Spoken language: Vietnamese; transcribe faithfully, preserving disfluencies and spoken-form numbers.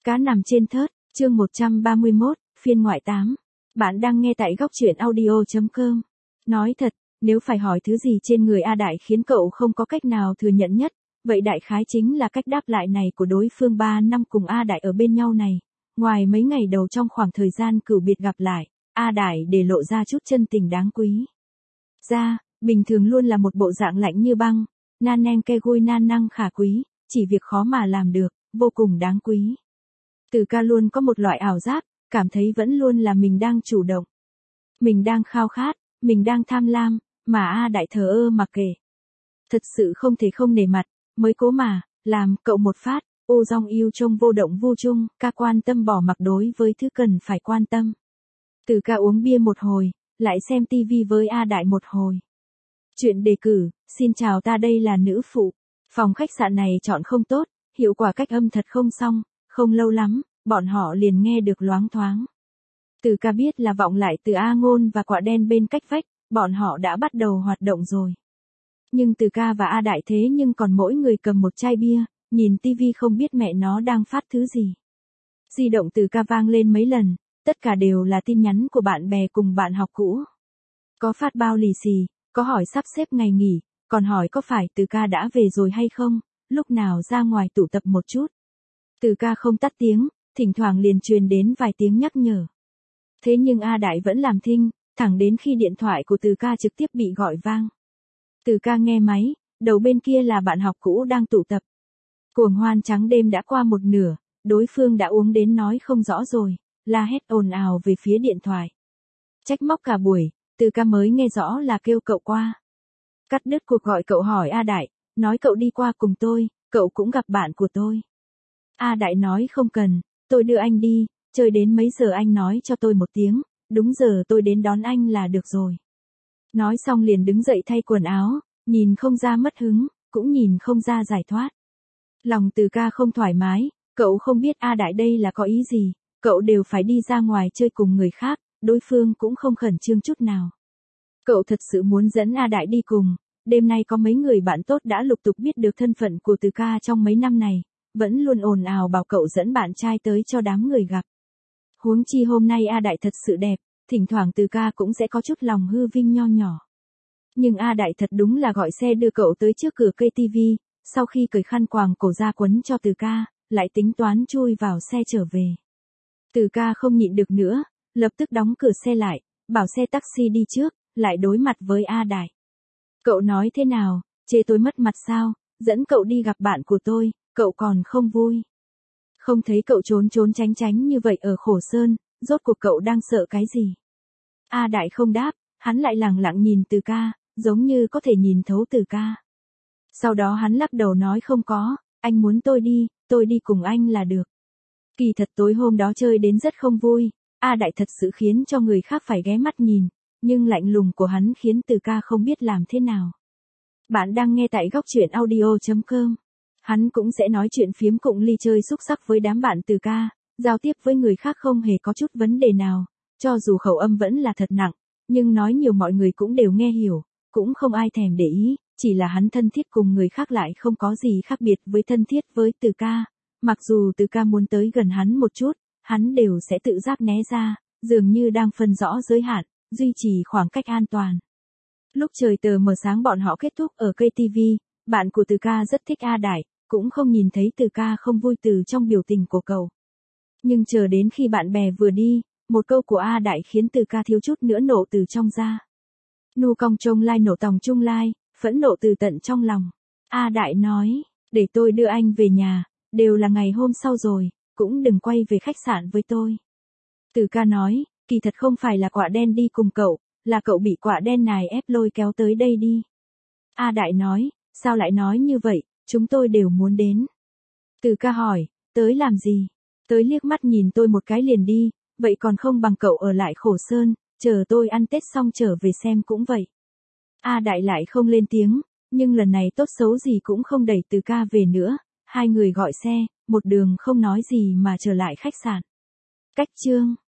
Cá nằm trên thớt, chương một trăm ba mươi mốt, phiên ngoại tám. Bạn đang nghe tại góc truyện audio chấm com. Nói thật, nếu phải hỏi thứ gì trên người A Đại khiến cậu không có cách nào thừa nhận nhất, vậy đại khái chính là cách đáp lại này của đối phương ba năm cùng A Đại ở bên nhau này. Ngoài mấy ngày đầu trong khoảng thời gian cửu biệt gặp lại, A Đại để lộ ra chút chân tình đáng quý. Ra, bình thường luôn là một bộ dạng lạnh như băng, nan neng ke gui nan năng khả quý, chỉ việc khó mà làm được, vô cùng đáng quý. Từ ca luôn có một loại ảo giác, cảm thấy vẫn luôn là mình đang chủ động. Mình đang khao khát, mình đang tham lam, mà A Đại thờ ơ mặc kệ. Thật sự không thể không nể mặt, mới cố mà, làm cậu một phát, ô dong yêu trông vô động vô chung, ca quan tâm bỏ mặc đối với thứ cần phải quan tâm. Từ ca uống bia một hồi, lại xem tivi với A Đại một hồi. Chuyện đề cử, xin chào ta đây là nữ phụ. Phòng khách sạn này chọn không tốt, hiệu quả cách âm thật không xong, không lâu lắm, bọn họ liền nghe được loáng thoáng. Từ ca biết là vọng lại từ A Ngôn và quả đen bên cách vách, bọn họ đã bắt đầu hoạt động rồi. Nhưng từ ca và A Đại thế nhưng còn mỗi người cầm một chai bia, nhìn tivi không biết mẹ nó đang phát thứ gì. Di động từ ca vang lên mấy lần, tất cả đều là tin nhắn của bạn bè cùng bạn học cũ. Có phát bao lì xì, có hỏi sắp xếp ngày nghỉ, còn hỏi có phải từ ca đã về rồi hay không, lúc nào ra ngoài tụ tập một chút. Từ ca không tắt tiếng, thỉnh thoảng liền truyền đến vài tiếng nhắc nhở. Thế nhưng A Đại vẫn làm thinh, thẳng đến khi điện thoại của từ ca trực tiếp bị gọi vang. Từ ca nghe máy, đầu bên kia là bạn học cũ đang tụ tập. Cuồng hoan trắng đêm đã qua một nửa, đối phương đã uống đến nói không rõ rồi, la hét ồn ào về phía điện thoại. Trách móc cả buổi, từ ca mới nghe rõ là kêu cậu qua. Cắt đứt cuộc gọi cậu hỏi A Đại, nói cậu đi qua cùng tôi, cậu cũng gặp bạn của tôi. A Đại nói không cần, tôi đưa anh đi, chơi đến mấy giờ anh nói cho tôi một tiếng, đúng giờ tôi đến đón anh là được rồi. Nói xong liền đứng dậy thay quần áo, nhìn không ra mất hứng, cũng nhìn không ra giải thoát. Lòng từ ca không thoải mái, cậu không biết A Đại đây là có ý gì, cậu đều phải đi ra ngoài chơi cùng người khác, đối phương cũng không khẩn trương chút nào. Cậu thật sự muốn dẫn A Đại đi cùng, đêm nay có mấy người bạn tốt đã lục tục biết được thân phận của từ ca trong mấy năm này, vẫn luôn ồn ào bảo cậu dẫn bạn trai tới cho đám người gặp. Huống chi hôm nay A Đại thật sự đẹp, thỉnh thoảng từ ca cũng sẽ có chút lòng hư vinh nho nhỏ. Nhưng A Đại thật đúng là gọi xe đưa cậu tới trước cửa cây tivi, sau khi cởi khăn quàng cổ ra quấn cho từ ca, lại tính toán chui vào xe trở về. Từ ca không nhịn được nữa, lập tức đóng cửa xe lại, bảo xe taxi đi trước, lại đối mặt với A Đại. Cậu nói thế nào, chê tôi mất mặt sao, dẫn cậu đi gặp bạn của tôi, cậu còn không vui. Không thấy cậu trốn trốn tránh tránh như vậy ở Khổ Sơn, rốt cuộc cậu đang sợ cái gì? A Đại không đáp, hắn lại lẳng lặng nhìn từ ca, giống như có thể nhìn thấu từ ca. Sau đó hắn lắc đầu nói không có, anh muốn tôi đi, tôi đi cùng anh là được. Kỳ thật tối hôm đó chơi đến rất không vui, A Đại thật sự khiến cho người khác phải ghé mắt nhìn, nhưng lạnh lùng của hắn khiến từ ca không biết làm thế nào. Bạn đang nghe tại góc truyện audio chấm com. Hắn cũng sẽ nói chuyện phiếm cụng ly chơi xúc sắc với đám bạn từ ca, giao tiếp với người khác không hề có chút vấn đề nào, cho dù khẩu âm vẫn là thật nặng, nhưng nói nhiều mọi người cũng đều nghe hiểu, cũng không ai thèm để ý, chỉ là hắn thân thiết cùng người khác lại không có gì khác biệt với thân thiết với từ ca, mặc dù từ ca muốn tới gần hắn một chút, hắn đều sẽ tự giác né ra, dường như đang phân rõ giới hạn, duy trì khoảng cách an toàn. Lúc trời tờ mờ sáng bọn họ kết thúc ở cây tivi, bạn của từ ca rất thích A Đại, cũng không nhìn thấy từ ca không vui từ trong biểu tình của cậu. Nhưng chờ đến khi bạn bè vừa đi, một câu của A Đại khiến từ ca thiếu chút nữa nổ từ trong ra. Nu cong trông lai nổ tòng trung lai, phẫn nộ từ tận trong lòng. A Đại nói, để tôi đưa anh về nhà, đều là ngày hôm sau rồi, cũng đừng quay về khách sạn với tôi. Từ ca nói, kỳ thật không phải là quả đen đi cùng cậu, là cậu bị quả đen này ép lôi kéo tới đây đi. A Đại nói, sao lại nói như vậy, chúng tôi đều muốn đến. Từ ca hỏi, tới làm gì? Tới liếc mắt nhìn tôi một cái liền đi, vậy còn không bằng cậu ở lại Khổ Sơn, chờ tôi ăn Tết xong trở về xem cũng vậy. A Đại lại không lên tiếng, nhưng lần này tốt xấu gì cũng không đẩy từ ca về nữa, hai người gọi xe, một đường không nói gì mà trở lại khách sạn. Cách chương